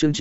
Chương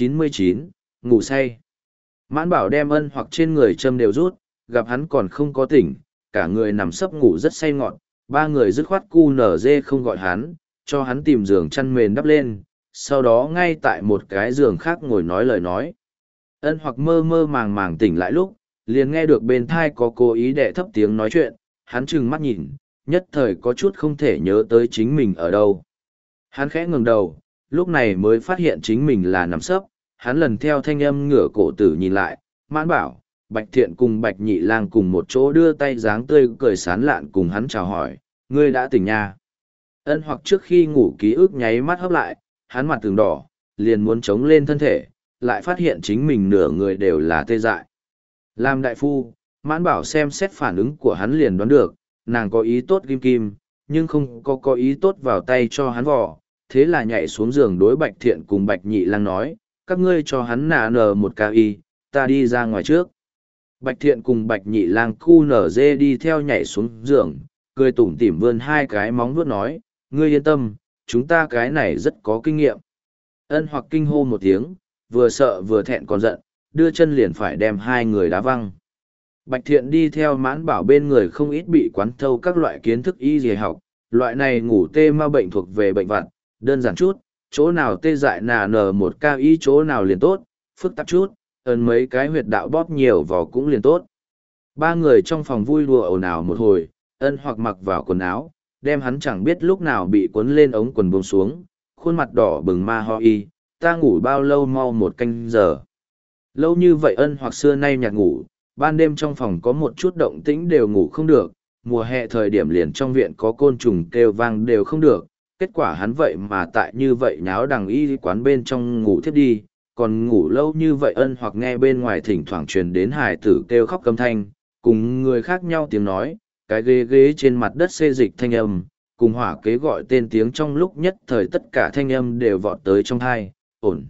999, ngủ say. Mãn Bảo đem Ân Hoặc trên người châm đều rút, gặp hắn còn không có tỉnh, cả người nằm sấp ngủ rất say ngọn, ba người dứt khoát cu nở dê không gọi hắn, cho hắn tìm giường chăn mền đắp lên, sau đó ngay tại một cái giường khác ngồi nói lời nói. Ân Hoặc mơ mơ màng màng tỉnh lại lúc, liền nghe được bên thai có cố ý đẻ thấp tiếng nói chuyện, hắn trừng mắt nhìn, nhất thời có chút không thể nhớ tới chính mình ở đâu. Hắn khẽ ngừng đầu, lúc này mới phát hiện chính mình là nằm sấp, hắn lần theo thanh âm ngửa cổ tử nhìn lại, Mãn Bảo, Bạch Thiện cùng Bạch Nhị Lang cùng một chỗ đưa tay dáng tươi cười sán lạn cùng hắn chào hỏi, ngươi đã tỉnh nha. Ân Hoặc trước khi ngủ ký ức nháy mắt hấp lại, hắn mặt từng đỏ, liền muốn chống lên thân thể, lại phát hiện chính mình nửa người đều là tê dại. Làm đại phu, Mãn Bảo xem xét phản ứng của hắn liền đoán được, nàng có ý tốt kim kim, nhưng không có ý tốt vào tay cho hắn vò, thế là nhảy xuống giường đối Bạch Thiện cùng Bạch Nhị Lang nói, các ngươi cho hắn nà nờ một ca y, ta đi ra ngoài trước. Bạch Thiện cùng Bạch Nhị Lang cu nở dê đi theo nhảy xuống giường, cười tủm tỉm vươn hai cái móng vuốt nói, ngươi yên tâm, chúng ta cái này rất có kinh nghiệm. Ân Hoặc kinh hô một tiếng, vừa sợ vừa thẹn còn giận, đưa chân liền phải đem hai người đá văng. Bạch Thiện đi theo Mãn Bảo bên người không ít bị quán thâu các loại kiến thức y y học, loại này ngủ tê ma bệnh thuộc về bệnh vặt, đơn giản chút, chỗ nào tê dại nà nở một ca y chỗ nào liền tốt, phức tạp chút, ấn mấy cái huyệt đạo bóp nhiều vào cũng liền tốt. Ba người trong phòng vui đùa ồn ào một hồi, Ân Hoặc mặc vào quần áo, đem hắn chẳng biết lúc nào bị cuốn lên ống quần buông xuống, khuôn mặt đỏ bừng ma ho y, ta ngủ bao lâu mau một canh giờ. Lâu như vậy Ân Hoặc xưa nay nhạt ngủ, ban đêm trong phòng có một chút động tĩnh đều ngủ không được, mùa hè thời điểm liền trong viện có côn trùng kêu vang đều không được, kết quả hắn vậy mà tại như vậy nháo đằng y quán bên trong ngủ thiếp đi, còn ngủ lâu như vậy Ân Hoặc nghe bên ngoài thỉnh thoảng truyền đến hài tử kêu khóc câm thanh, cùng người khác nhau tiếng nói, cái ghế ghế trên mặt đất xê dịch thanh âm, cùng hỏa kế gọi tên tiếng trong lúc nhất thời tất cả thanh âm đều vọt tới trong thai, ổn.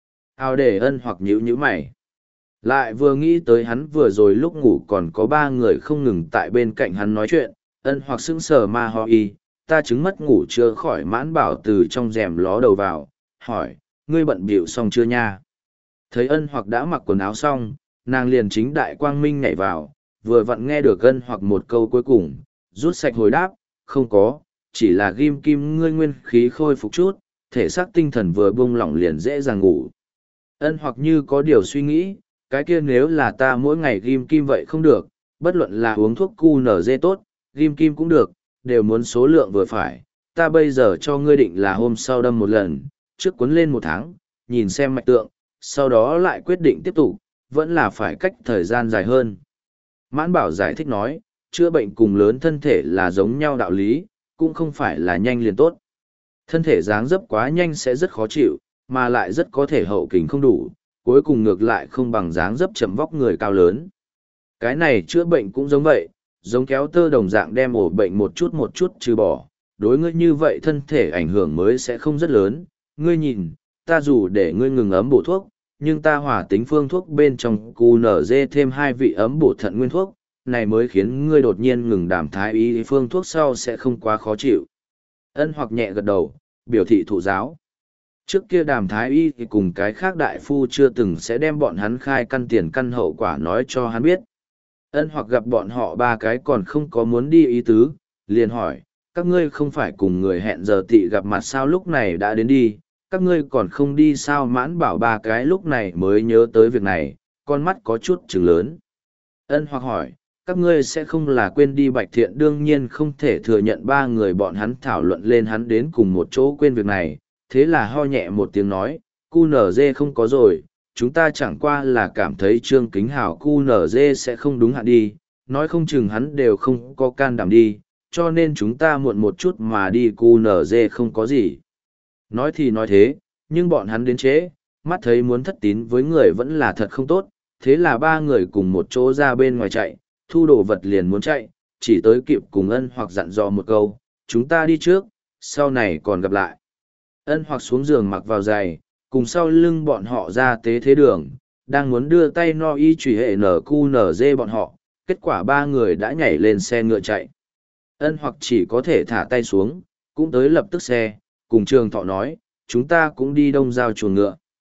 Ao để Ân Hoặc nhíu nhíu mày. Lại vừa nghĩ tới hắn vừa rồi lúc ngủ còn có ba người không ngừng tại bên cạnh hắn nói chuyện, Ân Hoặc sững sờ ma ho y, ta chứng mất ngủ chưa khỏi. Mãn Bảo từ trong rèm ló đầu vào, hỏi, ngươi bận bịu xong chưa nha? Thấy Ân Hoặc đã mặc quần áo xong, nàng liền chính đại quang minh nhảy vào, vừa vặn nghe được Ân Hoặc một câu cuối cùng, rút sạch hồi đáp, không có, chỉ là ghim kim ngươi nguyên khí khôi phục chút, thể xác tinh thần vừa buông lỏng liền dễ dàng ngủ. Ân Hoặc như có điều suy nghĩ, cái kia nếu là ta mỗi ngày ghim kim vậy không được, bất luận là uống thuốc cu nở dê tốt, ghim kim cũng được, đều muốn số lượng vừa phải, ta bây giờ cho ngươi định là hôm sau đâm một lần, trước cuốn lên 1 tháng, nhìn xem mạch tượng, sau đó lại quyết định tiếp tục, vẫn là phải cách thời gian dài hơn. Mãn Bảo giải thích nói, chữa bệnh cùng lớn thân thể là giống nhau đạo lý, cũng không phải là nhanh liền tốt. Thân thể dáng dấp quá nhanh sẽ rất khó chịu, mà lại rất có thể hậu kình không đủ, cuối cùng ngược lại không bằng dáng dấp chậm vóc người cao lớn. Cái này chữa bệnh cũng giống vậy, giống kéo tơ đồng dạng đem ổ bệnh một chút trừ bỏ, đối ngươi như vậy thân thể ảnh hưởng mới sẽ không rất lớn. Ngươi nhìn, ta dù để ngươi ngừng ấm bổ thuốc, nhưng ta hòa tính phương thuốc bên trong QNZ thêm 2 vị ấm bổ thận nguyên thuốc, này mới khiến ngươi đột nhiên ngừng đàm thái y phương thuốc sau sẽ không quá khó chịu. Ân Hoặc nhẹ gật đầu, biểu thị thụ giáo. Trước kia đàm thái y thì cùng cái khác đại phu chưa từng sẽ đem bọn hắn khai căn tiền căn hậu quả nói cho hắn biết. Ân Hoặc gặp bọn họ ba cái còn không có muốn đi ý tứ, liền hỏi, các ngươi không phải cùng người hẹn giờ tị gặp mặt sao lúc này đã đến đi, các ngươi còn không đi sao? Mãn Bảo ba cái lúc này mới nhớ tới việc này, con mắt có chút trừng lớn. Ân Hoặc hỏi, các ngươi sẽ không là quên đi? Bạch Thiện đương nhiên không thể thừa nhận ba người bọn hắn thảo luận lên hắn đến cùng một chỗ quên việc này, thế là ho nhẹ một tiếng nói, QNZ không có rồi, chúng ta chẳng qua là cảm thấy Trương Kính Hảo QNZ sẽ không đúng hạn đi, nói không chừng hắn đều không có can đảm đi, cho nên chúng ta muộn một chút mà đi QNZ không có gì. Nói thì nói thế, nhưng bọn hắn đến trễ, mắt thấy muốn thất tín với người vẫn là thật không tốt, thế là ba người cùng một chỗ ra bên ngoài chạy, thu đồ vật liền muốn chạy, chỉ tới kịp cùng Ân Hoặc dặn dò một câu, chúng ta đi trước, sau này còn gặp lại. Ân Hoặc xuống giường mặc vào giày, cùng sau lưng bọn họ ra tế thế đường, đang muốn đưa tay no y chủy hệ NQNZ bọn họ, kết quả ba người đã nhảy lên xe ngựa chạy. Ân Hoặc chỉ có thể thả tay xuống, cũng tới lập tức xe, cùng Trường Thọ nói, chúng ta cũng đi Đông Giao chuồng ngựa.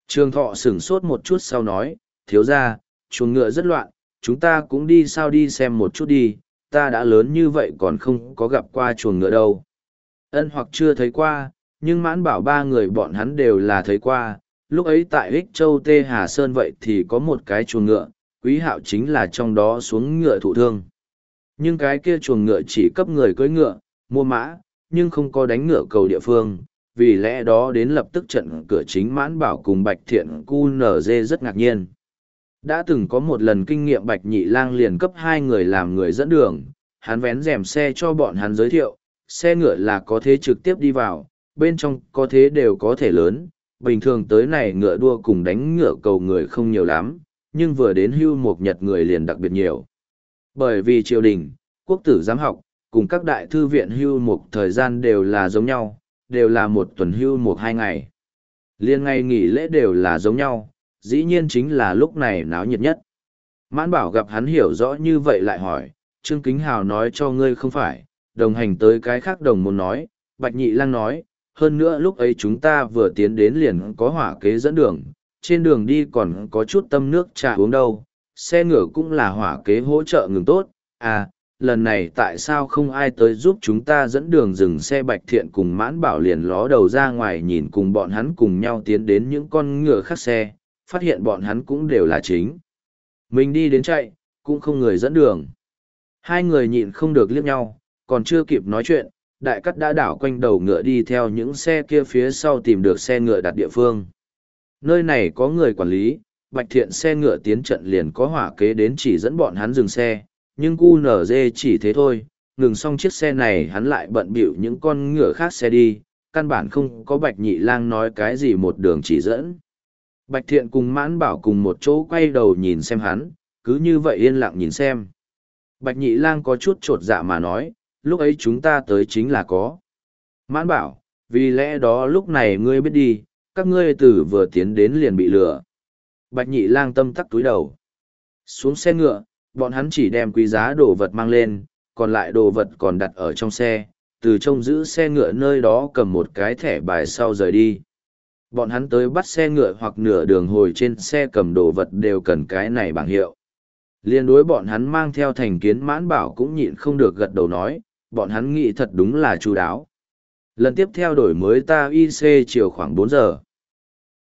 Trường Thọ sửng sốt một chút sau nói, thiếu ra, chuồng ngựa rất loạn, chúng ta cũng đi sao đi xem một chút đi, ta đã lớn như vậy còn không có gặp qua chuồng ngựa đâu. Ân hoặc chưa thấy qua, nhưng Mãn Bảo ba người bọn hắn đều là thấy qua, lúc ấy tại Ích Châu Tê Hà Sơn vậy thì có một cái chuồng ngựa, Quý Hạo chính là trong đó xuống ngựa thụ thương. Nhưng cái kia chuồng ngựa chỉ cấp người cưỡi ngựa, mua mã, nhưng không có đánh ngựa cầu địa phương, vì lẽ đó đến lập tức trận cửa chính Mãn Bảo cùng Bạch Thiện QNZ rất ngạc nhiên. Đã từng có một lần kinh nghiệm Bạch Nhị Lang liền cấp hai người làm người dẫn đường, hắn vén rèm xe cho bọn hắn giới thiệu, xe ngựa là có thế trực tiếp đi vào, bên trong có thế đều có thể lớn, bình thường tới này ngựa đua cùng đánh ngựa cầu người không nhiều lắm, nhưng vừa đến Hưu Mục Nhật người liền đặc biệt nhiều. Bởi vì triều đình, quốc tử giám học, cùng các đại thư viện Hưu Mục thời gian đều là giống nhau, đều là một tuần Hưu Mục 2 ngày. Liên ngày nghỉ lễ đều là giống nhau, dĩ nhiên chính là lúc này náo nhiệt nhất. Mãn Bảo gặp hắn hiểu rõ như vậy lại hỏi, Trương Kính Hào nói cho ngươi không phải, đồng hành tới cái khác đồng môn nói, Bạch Nhị Lang nói, hơn nữa lúc ấy chúng ta vừa tiến đến liền có hỏa kế dẫn đường, trên đường đi còn có chút tâm nước trà uống đâu, xe ngựa cũng là hỏa kế hỗ trợ ngừng tốt, à, lần này tại sao không ai tới giúp chúng ta dẫn đường dừng xe Bạch Thiện cùng Mãn Bảo liền ló đầu ra ngoài nhìn cùng bọn hắn cùng nhau tiến đến những con ngựa khác xe, phát hiện bọn hắn cũng đều là chính. Mình đi đến chạy, cũng không người dẫn đường. Hai người nhịn không được liếc nhau, còn chưa kịp nói chuyện, đại cắt đã đảo quanh đầu ngựa đi theo những xe kia phía sau tìm được xe ngựa đặt địa phương. Nơi này có người quản lý, Bạch Thiện xe ngựa tiến trận liền có hỏa kế đến chỉ dẫn bọn hắn dừng xe, nhưng QNZ chỉ thế thôi, ngừng xong chiếc xe này hắn lại bận bịu những con ngựa khác xe đi, căn bản không có Bạch Nhị Lang nói cái gì một đường chỉ dẫn. Bạch Thiện cùng Mãn Bảo cùng một chỗ quay đầu nhìn xem hắn, cứ như vậy yên lặng nhìn xem. Bạch Nhị Lang có chút chột dạ mà nói, lúc ấy chúng ta tới chính là có. Mãn Bảo, vì lẽ đó lúc này ngươi biết đi, các ngươi từ vừa tiến đến liền bị lừa. Bạch Nhị Lang tâm tắc túi đầu. Xuống xe ngựa, bọn hắn chỉ đem quý giá đồ vật mang lên, còn lại đồ vật còn đặt ở trong xe, từ trông giữ xe ngựa nơi đó cầm một cái thẻ bài sau rời đi. Bọn hắn tới bắt xe ngựa hoặc nửa đường hồi trên xe cầm đồ vật đều cần cái này bảng hiệu. Liên đối bọn hắn mang theo thành kiến Mãn Bảo cũng nhịn không được gật đầu nói, bọn hắn nghĩ thật đúng là chu đáo. Lần tiếp theo đổi mới ta IC chiều khoảng 4 giờ.